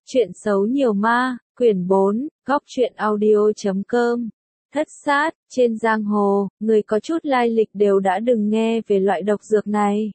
Chuyện xấu nhiều ma, quyển 4, góc truyện audio.com. Thất sát, trên giang hồ, người có chút lai lịch đều đã từng nghe về loại độc dược này.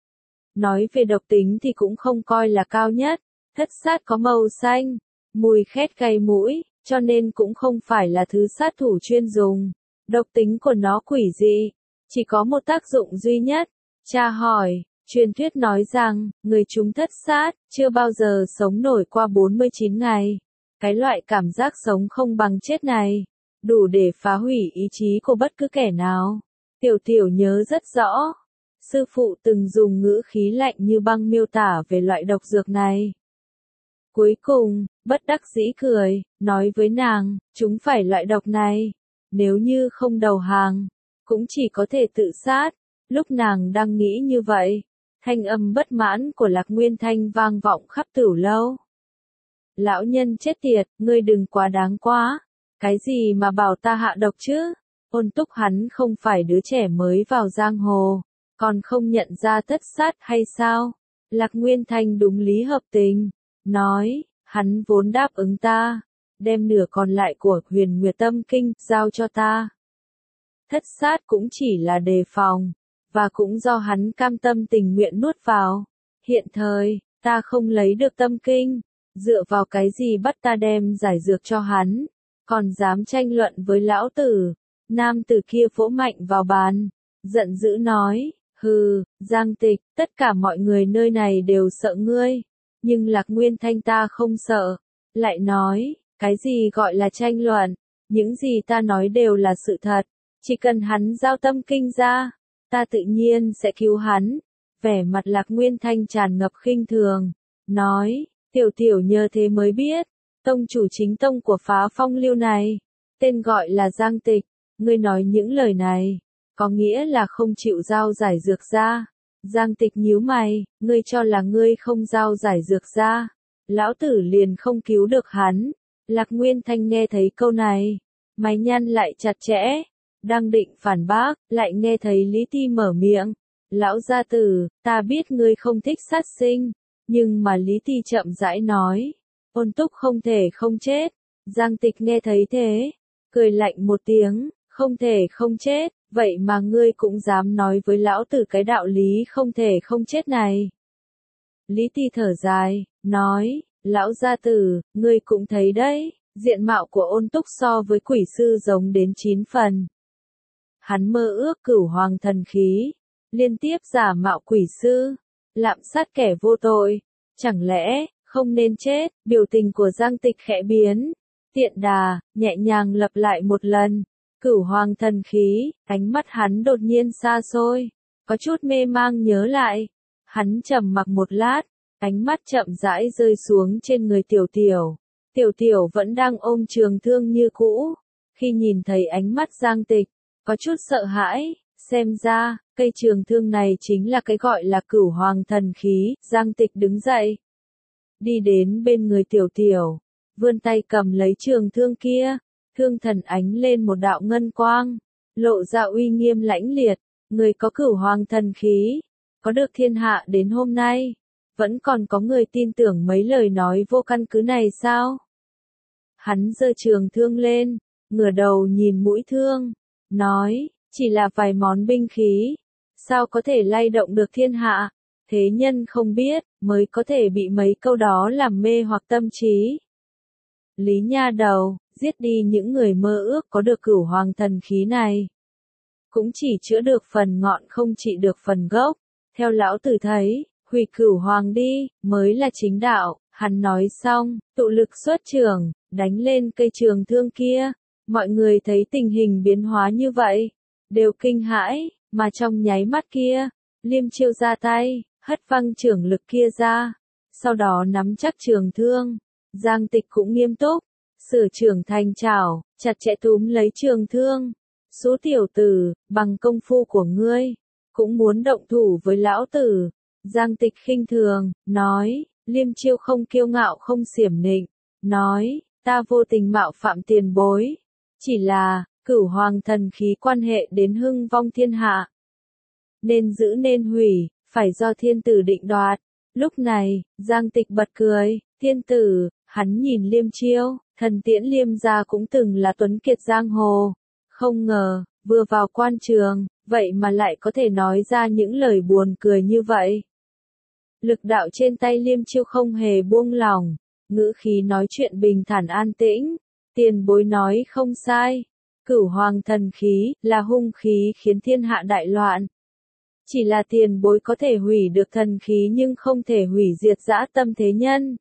Nói về độc tính thì cũng không coi là cao nhất, thất sát có màu xanh, mùi khét cay mũi, cho nên cũng không phải là thứ sát thủ chuyên dùng. Độc tính của nó quỷ dị, chỉ có một tác dụng duy nhất. Cha hỏi, truyền thuyết nói rằng, người trúng thất sát, chưa bao giờ sống nổi qua 49 ngày. Cái loại cảm giác sống không bằng chết này, đủ để phá hủy ý chí của bất cứ kẻ nào. Tiểu Tiểu nhớ rất rõ, sư phụ từng dùng ngữ khí lạnh như băng miêu tả về loại độc dược này. Cuối cùng, bất đắc dĩ cười, nói với nàng, chúng phải loại độc này. Nếu như không đầu hàng, cũng chỉ có thể tự sát. Lúc nàng đang nghĩ như vậy, thanh âm bất mãn của Lạc Nguyên Thanh vang vọng khắp Tửu lâu. Lão nhân chết tiệt, ngươi đừng quá đáng quá. Cái gì mà bảo ta hạ độc chứ? Ôn Túc hắn không phải đứa trẻ mới vào giang hồ, còn không nhận ra thất sát hay sao? Lạc Nguyên Thanh đúng lý hợp tình, nói, hắn vốn đáp ứng ta, đem nửa còn lại của Huyền Nguyệt Tâm Kinh giao cho ta. Thất sát cũng chỉ là đề phòng, và cũng do hắn cam tâm tình nguyện nuốt vào. Hiện thời, ta không lấy được tâm kinh, dựa vào cái gì bắt ta đem giải dược cho hắn, còn dám tranh luận với lão tử. Nam tử kia vỗ mạnh vào bàn, giận dữ nói, hừ, Giang Tịch, tất cả mọi người nơi này đều sợ ngươi, nhưng Lạc Nguyên Thanh ta không sợ. Lại nói, cái gì gọi là tranh luận, những gì ta nói đều là sự thật, chỉ cần hắn giao tâm kinh ra, ta tự nhiên sẽ cứu hắn. Vẻ mặt Lạc Nguyên Thanh tràn ngập khinh thường, nói, Tiểu Tiểu nhờ thế mới biết, tông chủ chính tông của Phá Phong Lưu này, tên gọi là Giang Tịch. Ngươi nói những lời này, có nghĩa là không chịu giao giải dược ra. Giang Tịch nhíu mày, ngươi cho là ngươi không giao giải dược ra, lão tử liền không cứu được hắn. Lạc Nguyên Thanh nghe thấy câu này, mày nhăn lại chặt chẽ, đang định phản bác, lại nghe thấy Lý Ti mở miệng. Lão gia tử, ta biết ngươi không thích sát sinh, nhưng mà Lý Ti chậm rãi nói, Ôn Túc không thể không chết. Giang Tịch nghe thấy thế, cười lạnh một tiếng, không thể không chết, vậy mà ngươi cũng dám nói với lão tử cái đạo lý không thể không chết này. Lý Ti thở dài, nói, lão gia tử, ngươi cũng thấy đấy, diện mạo của Ôn Túc so với quỷ sư giống đến 9 phần. Hắn mơ ước cửu hoàng thần khí, liên tiếp giả mạo quỷ sư, lạm sát kẻ vô tội, chẳng lẽ không nên chết? Biểu tình của Giang Tịch khẽ biến, tiện đà, nhẹ nhàng lặp lại một lần, cửu hoàng thần khí. Ánh mắt hắn đột nhiên xa xôi, có chút mê mang nhớ lại. Hắn trầm mặc một lát, ánh mắt chậm rãi rơi xuống trên người Tiểu Tiểu. Tiểu Tiểu vẫn đang ôm trường thương như cũ, khi nhìn thấy ánh mắt Giang Tịch, có chút sợ hãi. Xem ra, cây trường thương này chính là cái gọi là cửu hoàng thần khí. Giang Tịch đứng dậy, đi đến bên người Tiểu Tiểu, vươn tay cầm lấy trường thương kia. Thương thần ánh lên một đạo ngân quang, lộ ra uy nghiêm lãnh liệt. Người có cửu hoàng thần khí, có được thiên hạ đến hôm nay, vẫn còn có người tin tưởng mấy lời nói vô căn cứ này sao? Hắn giơ trường thương lên, ngửa đầu nhìn mũi thương, nói, chỉ là vài món binh khí, sao có thể lay động được thiên hạ? Thế nhân không biết, mới có thể bị mấy câu đó làm mê hoặc tâm trí. Lý nha đầu, giết đi những người mơ ước có được cửu hoàng thần khí này. Cũng chỉ chữa được phần ngọn không trị được phần gốc. Theo lão tử thấy, hủy cửu hoàng đi, mới là chính đạo. Hắn nói xong, tụ lực xuất trường, đánh lên cây trường thương kia. Mọi người thấy tình hình biến hóa như vậy, đều kinh hãi, mà trong nháy mắt kia, Liêm Chiêu ra tay, hất văng trưởng lực kia ra, sau đó nắm chắc trường thương. Giang Tịch cũng nghiêm túc, sử trưởng thành trảo, chặt chẽ túm lấy trường thương. Số tiểu tử, bằng công phu của ngươi, cũng muốn động thủ với lão tử. Giang Tịch khinh thường, nói, Liêm Chiêu không kiêu ngạo không xiểm nịnh, nói, ta vô tình mạo phạm tiền bối. Chỉ là, cửu hoàng thần khí quan hệ đến hưng vong thiên hạ. Nên giữ nên hủy, phải do thiên tử định đoạt. Lúc này, Giang Tịch bật cười, thiên tử, Hắn nhìn Liêm Chiêu, thần tiễn Liêm gia cũng từng là tuấn kiệt giang hồ. Không ngờ, vừa vào quan trường, vậy mà lại có thể nói ra những lời buồn cười như vậy. Lực đạo trên tay Liêm Chiêu không hề buông lỏng, ngữ khí nói chuyện bình thản an tĩnh. Tiền bối nói không sai. Cửu hoàng thần khí, là hung khí khiến thiên hạ đại loạn. Chỉ là tiền bối có thể hủy được thần khí nhưng không thể hủy diệt dã tâm thế nhân.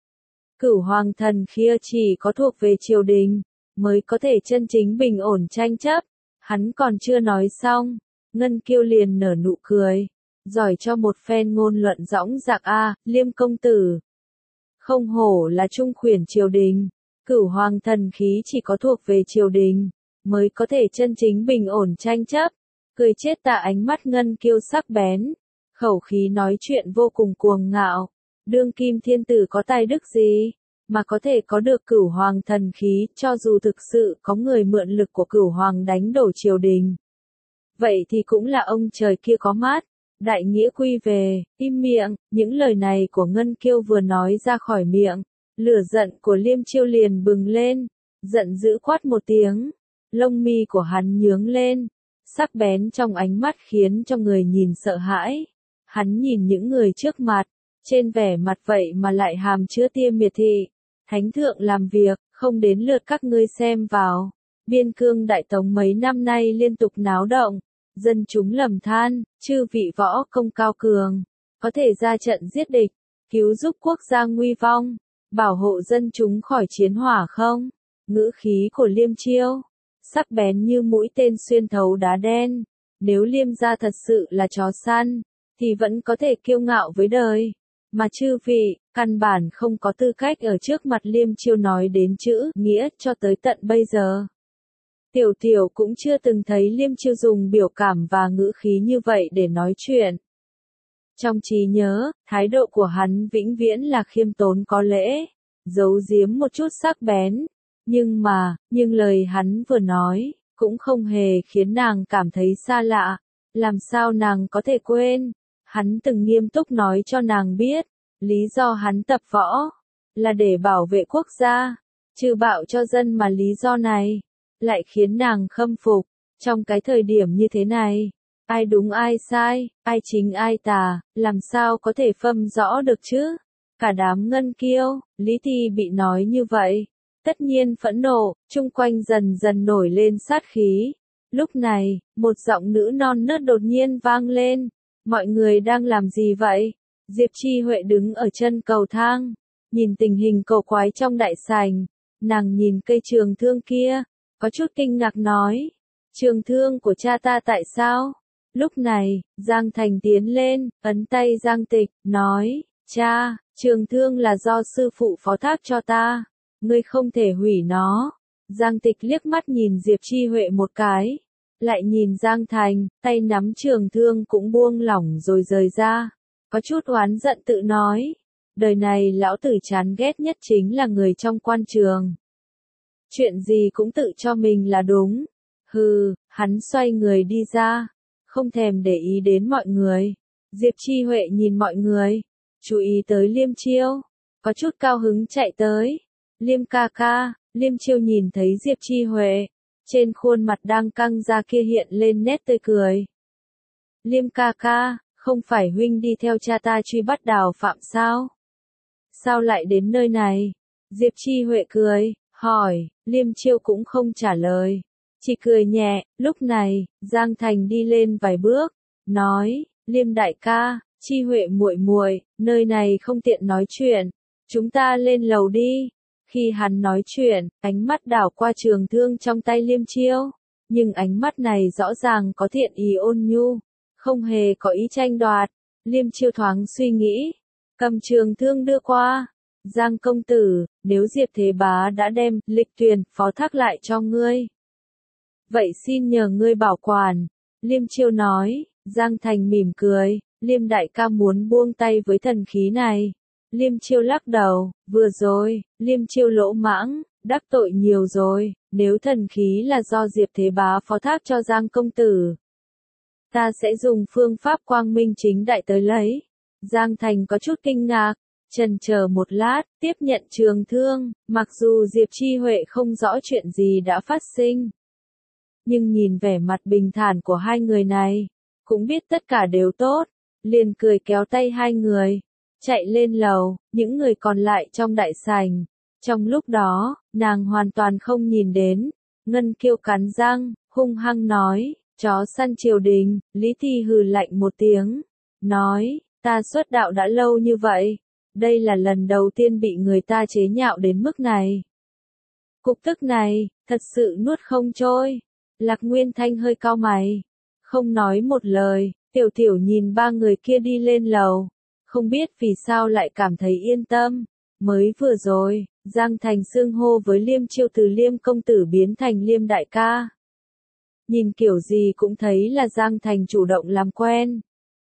Cửu hoàng thần khí chỉ có thuộc về triều đình, mới có thể chân chính bình ổn tranh chấp. Hắn còn chưa nói xong, Ngân Kiêu liền nở nụ cười. Giỏi cho một phen ngôn luận dõng dạc a, Liêm công tử. Không hổ là trung khuyển triều đình, cửu hoàng thần khí chỉ có thuộc về triều đình, mới có thể chân chính bình ổn tranh chấp. Cười chết ta, ánh mắt Ngân Kiêu sắc bén, khẩu khí nói chuyện vô cùng cuồng ngạo. Đương kim thiên tử có tài đức gì, mà có thể có được cửu hoàng thần khí, cho dù thực sự có người mượn lực của cửu hoàng đánh đổ triều đình. Vậy thì cũng là ông trời kia có mắt, đại nghĩa quy về, im miệng. Những lời này của Ngân Kiêu vừa nói ra khỏi miệng, lửa giận của Liêm Chiêu liền bừng lên, giận dữ quát một tiếng, lông mi của hắn nhướng lên, sắc bén trong ánh mắt khiến cho người nhìn sợ hãi. Hắn nhìn những người trước mặt, trên vẻ mặt vậy mà lại hàm chứa tia miệt thị. Thánh thượng làm việc, không đến lượt các ngươi xem vào. Biên cương Đại Tống mấy năm nay liên tục náo động, dân chúng lầm than, chư vị võ công cao cường, có thể ra trận giết địch, cứu giúp quốc gia nguy vong, bảo hộ dân chúng khỏi chiến hỏa không? Ngữ khí của Liêm Chiêu, sắc bén như mũi tên xuyên thấu đá đen. Nếu Liêm gia thật sự là chó săn, thì vẫn có thể kiêu ngạo với đời. Mà chư vị, căn bản không có tư cách ở trước mặt Liêm Chiêu nói đến chữ nghĩa cho tới tận bây giờ. Tiểu Tiểu cũng chưa từng thấy Liêm Chiêu dùng biểu cảm và ngữ khí như vậy để nói chuyện. Trong trí nhớ, thái độ của hắn vĩnh viễn là khiêm tốn có lễ, giấu giếm một chút sắc bén. Nhưng lời hắn vừa nói, cũng không hề khiến nàng cảm thấy xa lạ. Làm sao nàng có thể quên? Hắn từng nghiêm túc nói cho nàng biết, lý do hắn tập võ, là để bảo vệ quốc gia, trừ bạo cho dân mà lý do này, lại khiến nàng khâm phục. Trong cái thời điểm như thế này, ai đúng ai sai, ai chính ai tà, làm sao có thể phân rõ được chứ? Cả đám Ngân Kiêu, Lý Thi bị nói như vậy, tất nhiên phẫn nộ, chung quanh dần dần nổi lên sát khí. Lúc này, một giọng nữ non nớt đột nhiên vang lên. Mọi người đang làm gì vậy? Diệp Chi Huệ đứng ở chân cầu thang, nhìn tình hình cầu quái trong đại sảnh. Nàng nhìn cây trường thương kia, có chút kinh ngạc nói. Trường thương của cha ta tại sao? Lúc này, Giang Thành tiến lên, ấn tay Giang Tịch, nói, cha, trường thương là do sư phụ phó thác cho ta, ngươi không thể hủy nó. Giang Tịch liếc mắt nhìn Diệp Chi Huệ một cái, lại nhìn Giang Thành, tay nắm trường thương cũng buông lỏng rồi rời ra, có chút oán giận tự nói, đời này lão tử chán ghét nhất chính là người trong quan trường. Chuyện gì cũng tự cho mình là đúng. Hừ, hắn xoay người đi ra, không thèm để ý đến mọi người. Diệp Chi Huệ nhìn mọi người, chú ý tới Liêm Chiêu, có chút cao hứng chạy tới. Liêm ca ca. Liêm Chiêu nhìn thấy Diệp Chi Huệ, trên khuôn mặt đang căng ra kia hiện lên nét tươi cười. Liêm ca ca, không phải huynh đi theo cha ta truy bắt Đào Phạm sao? Sao lại đến nơi này? Diệp Chi Huệ cười, hỏi. Liêm Chiêu cũng không trả lời, chỉ cười nhẹ. Lúc này, Giang Thành đi lên vài bước, nói, Liêm đại ca, Chi Huệ muội muội, nơi này không tiện nói chuyện, chúng ta lên lầu đi. Khi hắn nói chuyện, ánh mắt đảo qua trường thương trong tay Liêm Chiêu, nhưng ánh mắt này rõ ràng có thiện ý ôn nhu, không hề có ý tranh đoạt. Liêm Chiêu thoáng suy nghĩ, cầm trường thương đưa qua. Giang công tử, nếu Diệp Thế Bá đã đem Lịch Tuyền phó thác lại cho ngươi, vậy xin nhờ ngươi bảo quản. Liêm Chiêu nói. Giang Thành mỉm cười, Liêm đại ca muốn buông tay với thần khí này. Liêm Chiêu lắc đầu, vừa rồi, Liêm Chiêu lỗ mãng, đắc tội nhiều rồi, nếu thần khí là do Diệp Thế Bá phó thác cho Giang công tử, ta sẽ dùng phương pháp quang minh chính đại tới lấy. Giang Thành có chút kinh ngạc, chần chờ một lát, tiếp nhận trường thương, mặc dù Diệp Chi Huệ không rõ chuyện gì đã phát sinh. Nhưng nhìn vẻ mặt bình thản của hai người này, cũng biết tất cả đều tốt, liền cười kéo tay hai người, chạy lên lầu, những người còn lại trong đại sảnh. Trong lúc đó, nàng hoàn toàn không nhìn đến, Ngân Kiêu cắn răng, hung hăng nói, chó săn triều đình. Lý Thi hừ lạnh một tiếng, nói, ta xuất đạo đã lâu như vậy, đây là lần đầu tiên bị người ta chế nhạo đến mức này. Cục tức này, thật sự nuốt không trôi. Lạc Nguyên Thanh hơi cau mày, không nói một lời, Tiểu Tiểu nhìn ba người kia đi lên lầu, không biết vì sao lại cảm thấy yên tâm. Mới vừa rồi, Giang Thành xưng hô với Liêm Chiêu từ Liêm công tử biến thành Liêm đại ca. Nhìn kiểu gì cũng thấy là Giang Thành chủ động làm quen.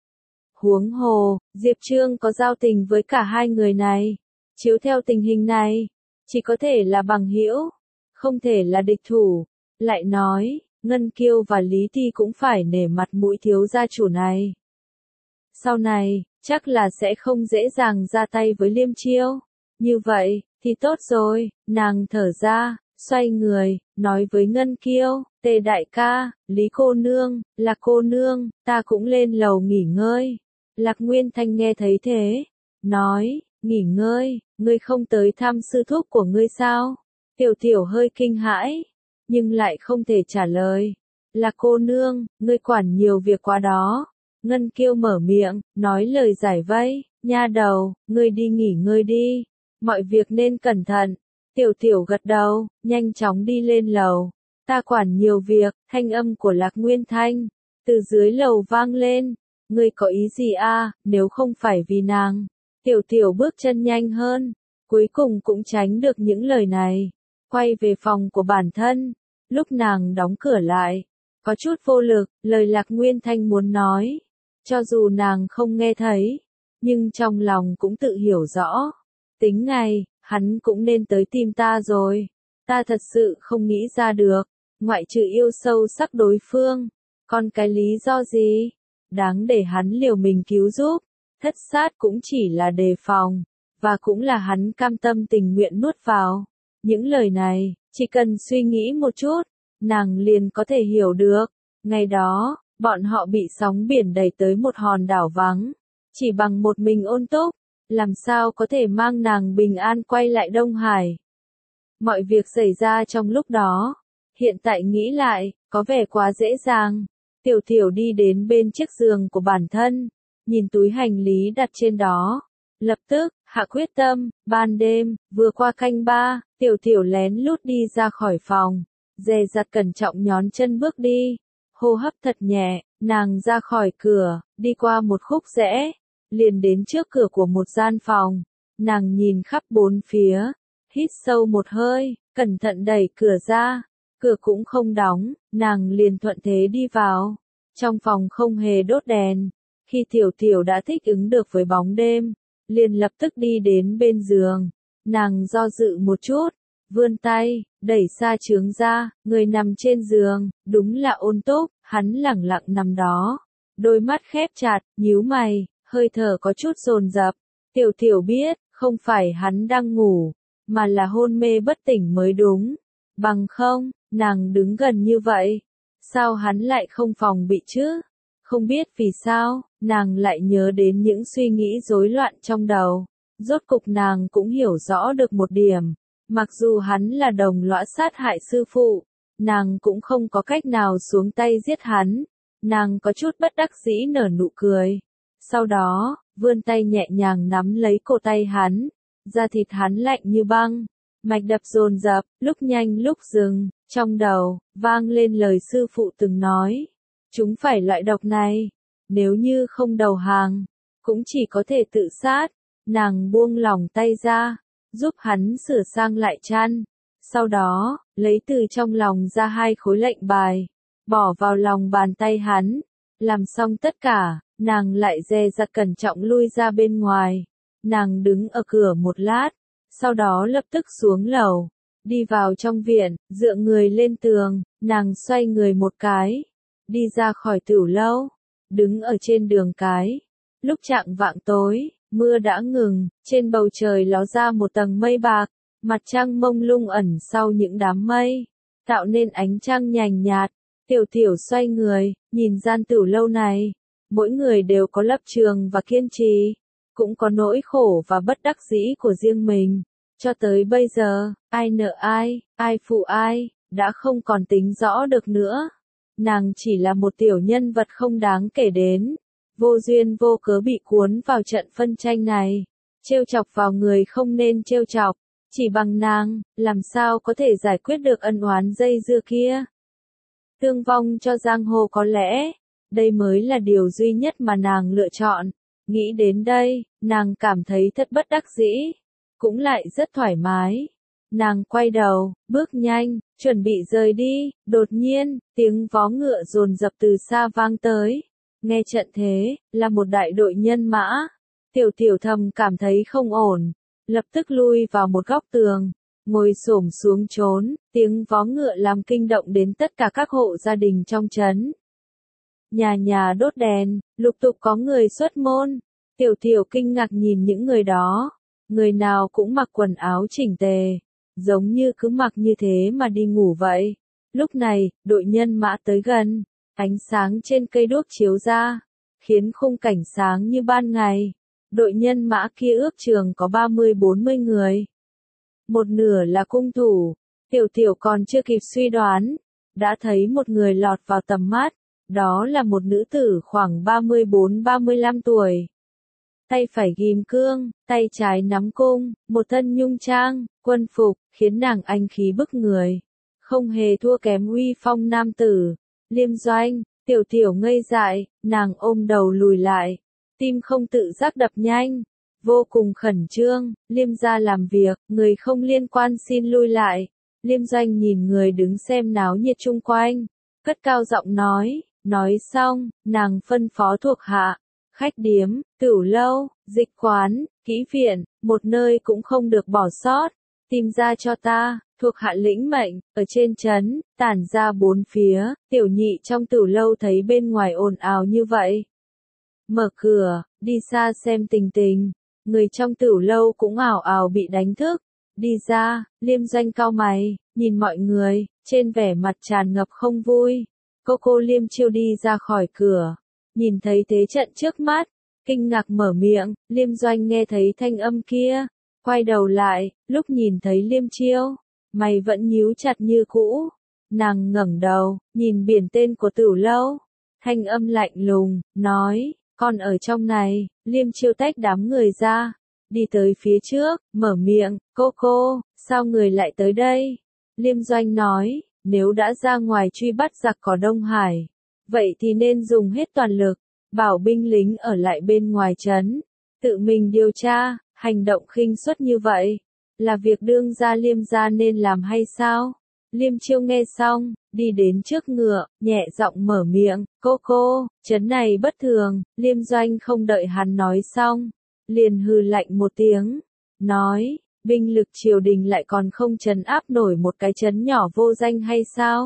Huống hồ, Diệp Trương có giao tình với cả hai người này. Chiếu theo tình hình này, chỉ có thể là bằng hữu, không thể là địch thủ. Lại nói, Ngân Kiêu và Lý Thi cũng phải nể mặt mũi thiếu gia chủ này. Sau này, chắc là sẽ không dễ dàng ra tay với Liêm Chiêu. Như vậy, thì tốt rồi, nàng thở ra, xoay người, nói với Ngân Kiêu, Tề đại ca, Lý cô nương, Lạc cô nương, ta cũng lên lầu nghỉ ngơi. Lạc Nguyên Thanh nghe thấy thế, nói, nghỉ ngơi, ngươi không tới thăm sư thúc của ngươi sao? Tiểu Tiểu hơi kinh hãi, nhưng lại không thể trả lời. Lạc cô nương, ngươi quản nhiều việc quá đó. Ngân Kiêu mở miệng, nói lời giải vây, nha đầu, ngươi đi nghỉ ngơi đi, mọi việc nên cẩn thận. Tiểu Tiểu gật đầu, nhanh chóng đi lên lầu. Ta quản nhiều việc, thanh âm của Lạc Nguyên Thanh, từ dưới lầu vang lên. Ngươi có ý gì a? Nếu không phải vì nàng. Tiểu Tiểu bước chân nhanh hơn, cuối cùng cũng tránh được những lời này. Quay về phòng của bản thân, lúc nàng đóng cửa lại, có chút vô lực, lời Lạc Nguyên Thanh muốn nói. Cho dù nàng không nghe thấy, nhưng trong lòng cũng tự hiểu rõ. Tính ngày, hắn cũng nên tới tìm ta rồi. Ta thật sự không nghĩ ra được, ngoại trừ yêu sâu sắc đối phương, còn cái lý do gì? Đáng để hắn liều mình cứu giúp. Thất sát cũng chỉ là đề phòng, và cũng là hắn cam tâm tình nguyện nuốt vào. Những lời này, chỉ cần suy nghĩ một chút, nàng liền có thể hiểu được. Ngày đó, bọn họ bị sóng biển đẩy tới một hòn đảo vắng, chỉ bằng một mình Ôn Túc, làm sao có thể mang nàng bình an quay lại Đông Hải. Mọi việc xảy ra trong lúc đó, hiện tại nghĩ lại, có vẻ quá dễ dàng. Tiểu Tiểu đi đến bên chiếc giường của bản thân, nhìn túi hành lý đặt trên đó, lập tức hạ quyết tâm. Ban đêm, vừa qua canh ba, Tiểu Tiểu lén lút đi ra khỏi phòng, dè dặt cẩn trọng nhón chân bước đi, hô hấp thật nhẹ, nàng ra khỏi cửa, đi qua một khúc rẽ, liền đến trước cửa của một gian phòng. Nàng nhìn khắp bốn phía, hít sâu một hơi, cẩn thận đẩy cửa ra, cửa cũng không đóng, nàng liền thuận thế đi vào. Trong phòng không hề đốt đèn, khi Tiểu Tiểu đã thích ứng được với bóng đêm, liền lập tức đi đến bên giường. Nàng do dự một chút, vươn tay, đẩy xa chướng ra, người nằm trên giường, đúng là Ôn Túc. Hắn lẳng lặng nằm đó, đôi mắt khép chặt, nhíu mày, hơi thở có chút dồn dập. Tiểu Tiểu biết, không phải hắn đang ngủ, mà là hôn mê bất tỉnh mới đúng. Bằng không, nàng đứng gần như vậy, sao hắn lại không phòng bị chứ? Không biết vì sao, nàng lại nhớ đến những suy nghĩ rối loạn trong đầu. Rốt cục nàng cũng hiểu rõ được một điểm, mặc dù hắn là đồng lõa sát hại sư phụ, nàng cũng không có cách nào xuống tay giết hắn. Nàng có chút bất đắc dĩ nở nụ cười. Sau đó, vươn tay nhẹ nhàng nắm lấy cổ tay hắn. Da thịt hắn lạnh như băng, mạch đập dồn dập, lúc nhanh lúc dừng. Trong đầu, vang lên lời sư phụ từng nói. Chúng phải loại độc này. Nếu như không đầu hàng, cũng chỉ có thể tự sát. Nàng buông lỏng tay ra, giúp hắn sửa sang lại chăn. Sau đó, lấy từ trong lòng ra 2 khối lệnh bài, bỏ vào lòng bàn tay hắn. Làm xong tất cả, nàng lại dè dặt cẩn trọng lui ra bên ngoài. Nàng đứng ở cửa một lát, sau đó lập tức xuống lầu, đi vào trong viện, dựa người lên tường, nàng xoay người một cái, đi ra khỏi tửu lâu, đứng ở trên đường cái. Lúc chạng vạng tối, Mưa đã ngừng, trên bầu trời ló ra một tầng mây bạc, mặt trăng mông lung ẩn sau những đám mây, tạo nên ánh trăng nhàn nhạt. Tiểu Tiểu xoay người, nhìn gian tửu lâu này, mỗi người đều có lập trường và kiên trì, cũng có nỗi khổ và bất đắc dĩ của riêng mình. Cho tới bây giờ, ai nợ ai phụ ai, đã không còn tính rõ được nữa. Nàng chỉ là một tiểu nhân vật không đáng kể đến, vô duyên vô cớ bị cuốn vào trận phân tranh này, trêu chọc vào người không nên trêu chọc, chỉ bằng nàng, làm sao có thể giải quyết được ân oán dây dưa kia. Thương vong cho giang hồ có lẽ, đây mới là điều duy nhất mà nàng lựa chọn. Nghĩ đến đây, nàng cảm thấy thật bất đắc dĩ, cũng lại rất thoải mái. Nàng quay đầu, bước nhanh, chuẩn bị rời đi, đột nhiên, tiếng vó ngựa dồn dập từ xa vang tới. Nghe trận thế, là một đại đội nhân mã. Tiểu Tiểu thầm cảm thấy không ổn, lập tức lui vào một góc tường, ngồi xổm xuống trốn, tiếng vó ngựa làm kinh động đến tất cả các hộ gia đình trong trấn. Nhà nhà đốt đèn, lục tục có người xuất môn. Tiểu Tiểu kinh ngạc nhìn những người đó, người nào cũng mặc quần áo chỉnh tề, giống như cứ mặc như thế mà đi ngủ vậy. Lúc này, đội nhân mã tới gần, ánh sáng trên cây đuốc chiếu ra, khiến khung cảnh sáng như ban ngày. Đội nhân mã kia ước chừng có 30-40 người. Một nửa là cung thủ, Tiểu Tiểu còn chưa kịp suy đoán, đã thấy một người lọt vào tầm mắt, đó là một nữ tử khoảng 34-35 tuổi. Tay phải ghim cương, tay trái nắm cung, một thân nhung trang, quân phục, khiến nàng anh khí bức người. Không hề thua kém uy phong nam tử. Liêm Doanh, Tiểu Tiểu ngây dại, nàng ôm đầu lùi lại. Tim không tự giác đập nhanh. Vô cùng khẩn trương, Liêm gia làm việc, người không liên quan xin lui lại. Liêm Doanh nhìn người đứng xem náo nhiệt chung quanh. Cất cao giọng nói xong, nàng phân phó thuộc hạ. Khách điếm, tửu lâu, dịch quán, kỹ viện, một nơi cũng không được bỏ sót. Tìm ra cho ta, thuộc hạ lĩnh mệnh, ở trên trấn, tản ra bốn phía. Tiểu Nhị trong tửu lâu thấy bên ngoài ồn ào như vậy. Mở cửa, đi xa xem tình tình. Người trong tửu lâu cũng ào ào bị đánh thức. Đi ra, Liêm Doanh cau mày, nhìn mọi người, trên vẻ mặt tràn ngập không vui. Cô Liêm Chiêu đi ra khỏi cửa, nhìn thấy thế trận trước mắt, kinh ngạc mở miệng. Liêm Doanh nghe thấy thanh âm kia, quay đầu lại, lúc nhìn thấy Liêm Chiêu, mày vẫn nhíu chặt như cũ. Nàng ngẩng đầu, nhìn biển tên của tửu lâu, thanh âm lạnh lùng, nói, con ở trong này. Liêm Chiêu tách đám người ra, đi tới phía trước, mở miệng, cô, sao người lại tới đây? Liêm Doanh nói, nếu đã ra ngoài truy bắt giặc cỏ Đông Hải, vậy thì nên dùng hết toàn lực, bảo binh lính ở lại bên ngoài trấn, tự mình điều tra. Hành động khinh suất như vậy, là việc đương gia Liêm gia nên làm hay sao? Liêm Chiêu nghe xong, đi đến trước ngựa, nhẹ giọng mở miệng, cô, trấn này bất thường. Liêm Doanh không đợi hắn nói xong, liền hừ lạnh một tiếng, nói, binh lực triều đình lại còn không trấn áp nổi một cái trấn nhỏ vô danh hay sao?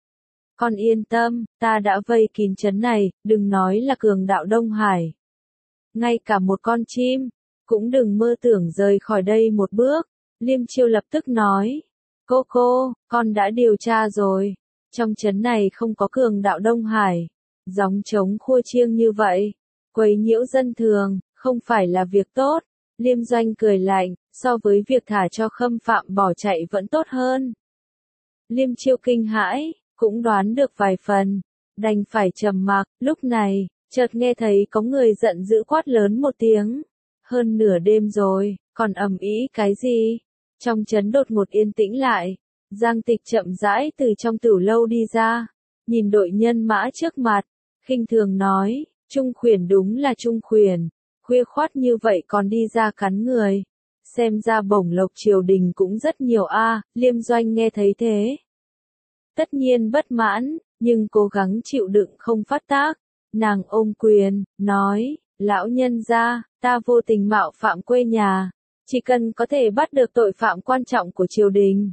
Con yên tâm, ta đã vây kín trấn này, đừng nói là cường đạo Đông Hải. Ngay cả một con chim, cũng đừng mơ tưởng rời khỏi đây một bước. Liêm Chiêu lập tức nói, cô, con đã điều tra rồi. Trong trấn này không có cường đạo Đông Hải. Gióng trống khua chiêng như vậy, quấy nhiễu dân thường, không phải là việc tốt. Liêm Doanh cười lạnh, so với việc thả cho khâm phạm bỏ chạy vẫn tốt hơn. Liêm Chiêu kinh hãi, cũng đoán được vài phần, đành phải trầm mặc. Lúc này, chợt nghe thấy có người giận dữ quát lớn một tiếng. Hơn nửa đêm rồi, còn ầm ĩ cái gì? Trong trấn đột ngột yên tĩnh lại. Giang Tịch chậm rãi từ trong tửu lâu đi ra, nhìn đội nhân mã trước mặt, khinh thường nói, Trung Khuyển đúng là Trung Khuyển, khuya khoắt như vậy còn đi ra cắn người. Xem ra bổng lộc triều đình cũng rất nhiều a. Liêm Doanh nghe thấy thế, tất nhiên bất mãn, nhưng cố gắng chịu đựng không phát tác. Nàng ôm quyền, nói, lão nhân gia, ta vô tình mạo phạm quê nhà, chỉ cần có thể bắt được tội phạm quan trọng của triều đình,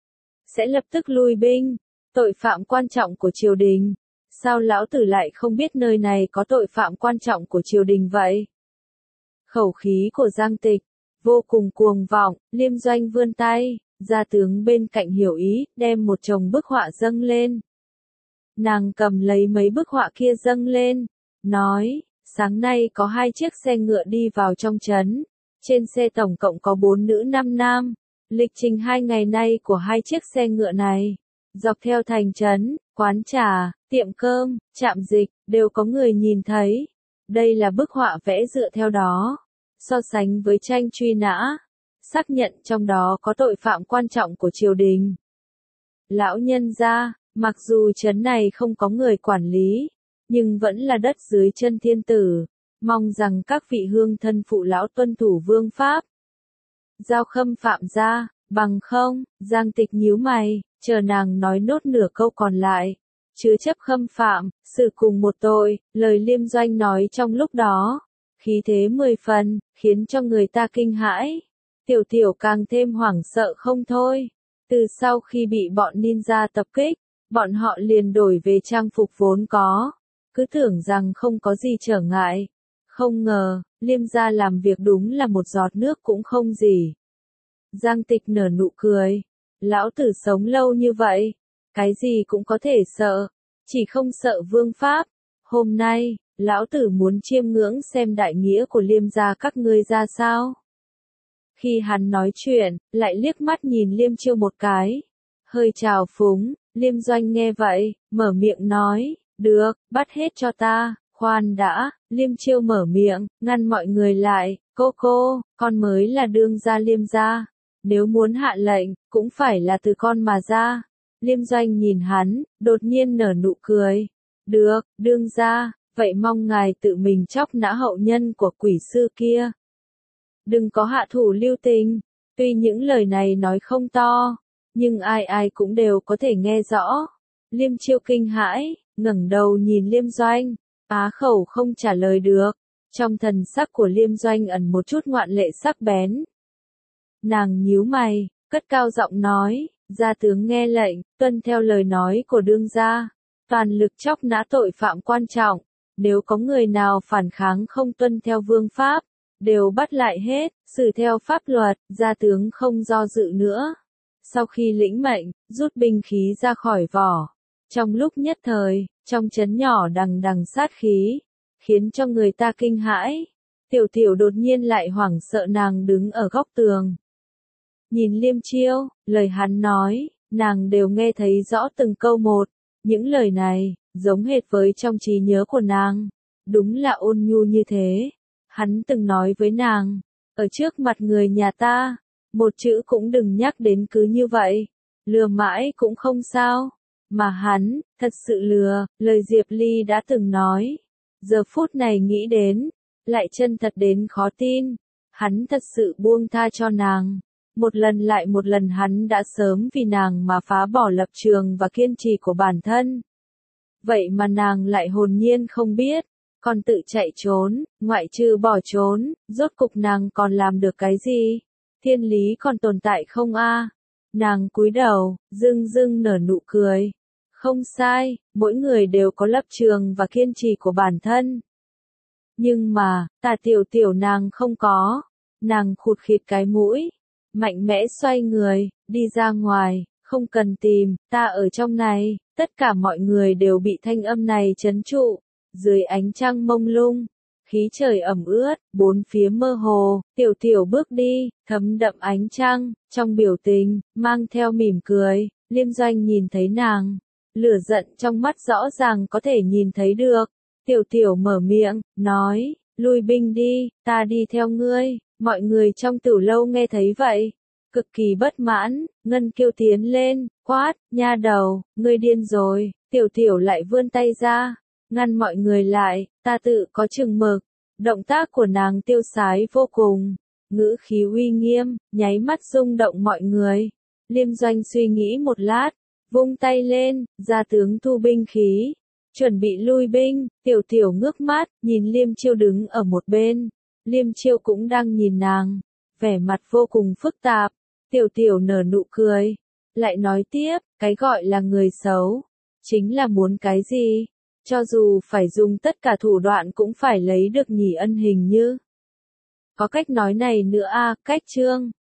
sẽ lập tức lui binh. Tội phạm quan trọng của triều đình? Sao lão tử lại không biết nơi này có tội phạm quan trọng của triều đình vậy? Khẩu khí của Giang Tịch vô cùng cuồng vọng, Liêm Doanh vươn tay, gia tướng bên cạnh hiểu ý, đem một chồng bức họa dâng lên. Nàng cầm lấy mấy bức họa kia dâng lên, nói, sáng nay có 2 chiếc xe ngựa đi vào trong trấn, trên xe tổng cộng có 4 nữ 5 nam, lịch trình 2 ngày nay của 2 chiếc xe ngựa này, dọc theo thành trấn, quán trà, tiệm cơm, trạm dịch, đều có người nhìn thấy. Đây là bức họa vẽ dựa theo đó, so sánh với tranh truy nã, xác nhận trong đó có tội phạm quan trọng của triều đình. Lão nhân gia, mặc dù trấn này không có người quản lý, nhưng vẫn là đất dưới chân thiên tử, mong rằng các vị hương thân phụ lão tuân thủ vương pháp. Giao Khâm phạm ra, bằng không, Giang Tịch nhíu mày, chờ nàng nói nốt nửa câu còn lại. Chứa chấp khâm phạm, xử cùng một tội, lời Liêm Doanh nói trong lúc đó, khí thế 10 phần, khiến cho người ta kinh hãi. Tiểu Tiểu càng thêm hoảng sợ không thôi. Từ sau khi bị bọn ninja tập kích, bọn họ liền đổi về trang phục vốn có, cứ tưởng rằng không có gì trở ngại. Không ngờ, Liêm gia làm việc đúng là một giọt nước cũng không gì. Giang Tịch nở nụ cười. Lão tử sống lâu như vậy, cái gì cũng có thể sợ, chỉ không sợ vương pháp. Hôm nay, lão tử muốn chiêm ngưỡng xem đại nghĩa của Liêm gia các ngươi ra sao. Khi hắn nói chuyện, lại liếc mắt nhìn Liêm Chiêu một cái, hơi trào phúng. Liêm Doanh nghe vậy, mở miệng nói, được, bắt hết cho ta. Khoan đã, Liêm Chiêu mở miệng, ngăn mọi người lại, cô, con mới là đương gia Liêm gia. Nếu muốn hạ lệnh, cũng phải là từ con mà ra. Liêm Doanh nhìn hắn, đột nhiên nở nụ cười. Được, đương gia, vậy mong ngài tự mình chóc nã hậu nhân của quỷ sư kia. Đừng có hạ thủ lưu tình. Tuy những lời này nói không to, nhưng ai cũng đều có thể nghe rõ. Liêm Chiêu kinh hãi, ngẩng đầu nhìn Liêm Doanh, á khẩu không trả lời được. Trong thần sắc của Liêm Doanh ẩn một chút ngoạn lệ sắc bén. Nàng nhíu mày, cất cao giọng nói, gia tướng nghe lệnh, tuân theo lời nói của đương gia, toàn lực chóc nã tội phạm quan trọng, nếu có người nào phản kháng không tuân theo vương pháp, đều bắt lại hết, xử theo pháp luật. Gia tướng không do dự nữa. Sau khi lĩnh mệnh, rút binh khí ra khỏi vỏ. Trong lúc nhất thời, trong trấn nhỏ đằng đằng sát khí, khiến cho người ta kinh hãi. Tiểu Tiểu đột nhiên lại hoảng sợ, nàng đứng ở góc tường. Nhìn Liêm Chiêu, lời hắn nói, nàng đều nghe thấy rõ từng câu một. Những lời này, giống hệt với trong trí nhớ của nàng. Đúng là ôn nhu như thế. Hắn từng nói với nàng, ở trước mặt người nhà ta, một chữ cũng đừng nhắc đến cứ như vậy. Lừa mãi cũng không sao. Mà hắn, thật sự lừa, lời Diệp Ly đã từng nói. Giờ phút này nghĩ đến, lại chân thật đến khó tin. Hắn thật sự buông tha cho nàng. Một lần lại một lần hắn đã sớm vì nàng mà phá bỏ lập trường và kiên trì của bản thân. Vậy mà nàng lại hồn nhiên không biết, còn tự chạy trốn, ngoại trừ bỏ trốn, rốt cục nàng còn làm được cái gì? Thiên lý còn tồn tại không a? Nàng cúi đầu, dưng nở nụ cười. Không sai, mỗi người đều có lập trường và kiên trì của bản thân. Nhưng mà, Tiểu Tiểu nàng không có. Nàng khụt khịt cái mũi, mạnh mẽ xoay người, đi ra ngoài, không cần tìm, ta ở trong này. Tất cả mọi người đều bị thanh âm này trấn trụ. Dưới ánh trăng mông lung, khí trời ẩm ướt, bốn phía mơ hồ, Tiểu Tiểu bước đi, thấm đậm ánh trăng, trong biểu tình, mang theo mỉm cười. Liêm Doanh nhìn thấy nàng, lửa giận trong mắt rõ ràng có thể nhìn thấy được. Tiểu Tiểu mở miệng, nói, lui binh đi, ta đi theo ngươi. Mọi người trong Tử lâu nghe thấy vậy, cực kỳ bất mãn. Ngân Kiêu tiến lên, quát, nha đầu, ngươi điên rồi. Tiểu Tiểu lại vươn tay ra, ngăn mọi người lại, ta tự có chừng mực. Động tác của nàng tiêu sái vô cùng, ngữ khí uy nghiêm, nháy mắt rung động mọi người. Liêm Doanh suy nghĩ một lát, vung tay lên, gia tướng thu binh khí, chuẩn bị lui binh. Tiểu Tiểu ngước mắt, nhìn Liêm Chiêu đứng ở một bên. Liêm Chiêu cũng đang nhìn nàng, vẻ mặt vô cùng phức tạp. Tiểu Tiểu nở nụ cười, lại nói tiếp, cái gọi là người xấu, chính là muốn cái gì? Cho dù phải dùng tất cả thủ đoạn cũng phải lấy được nhỉ ân hình như. Có cách nói này nữa à, cách chương.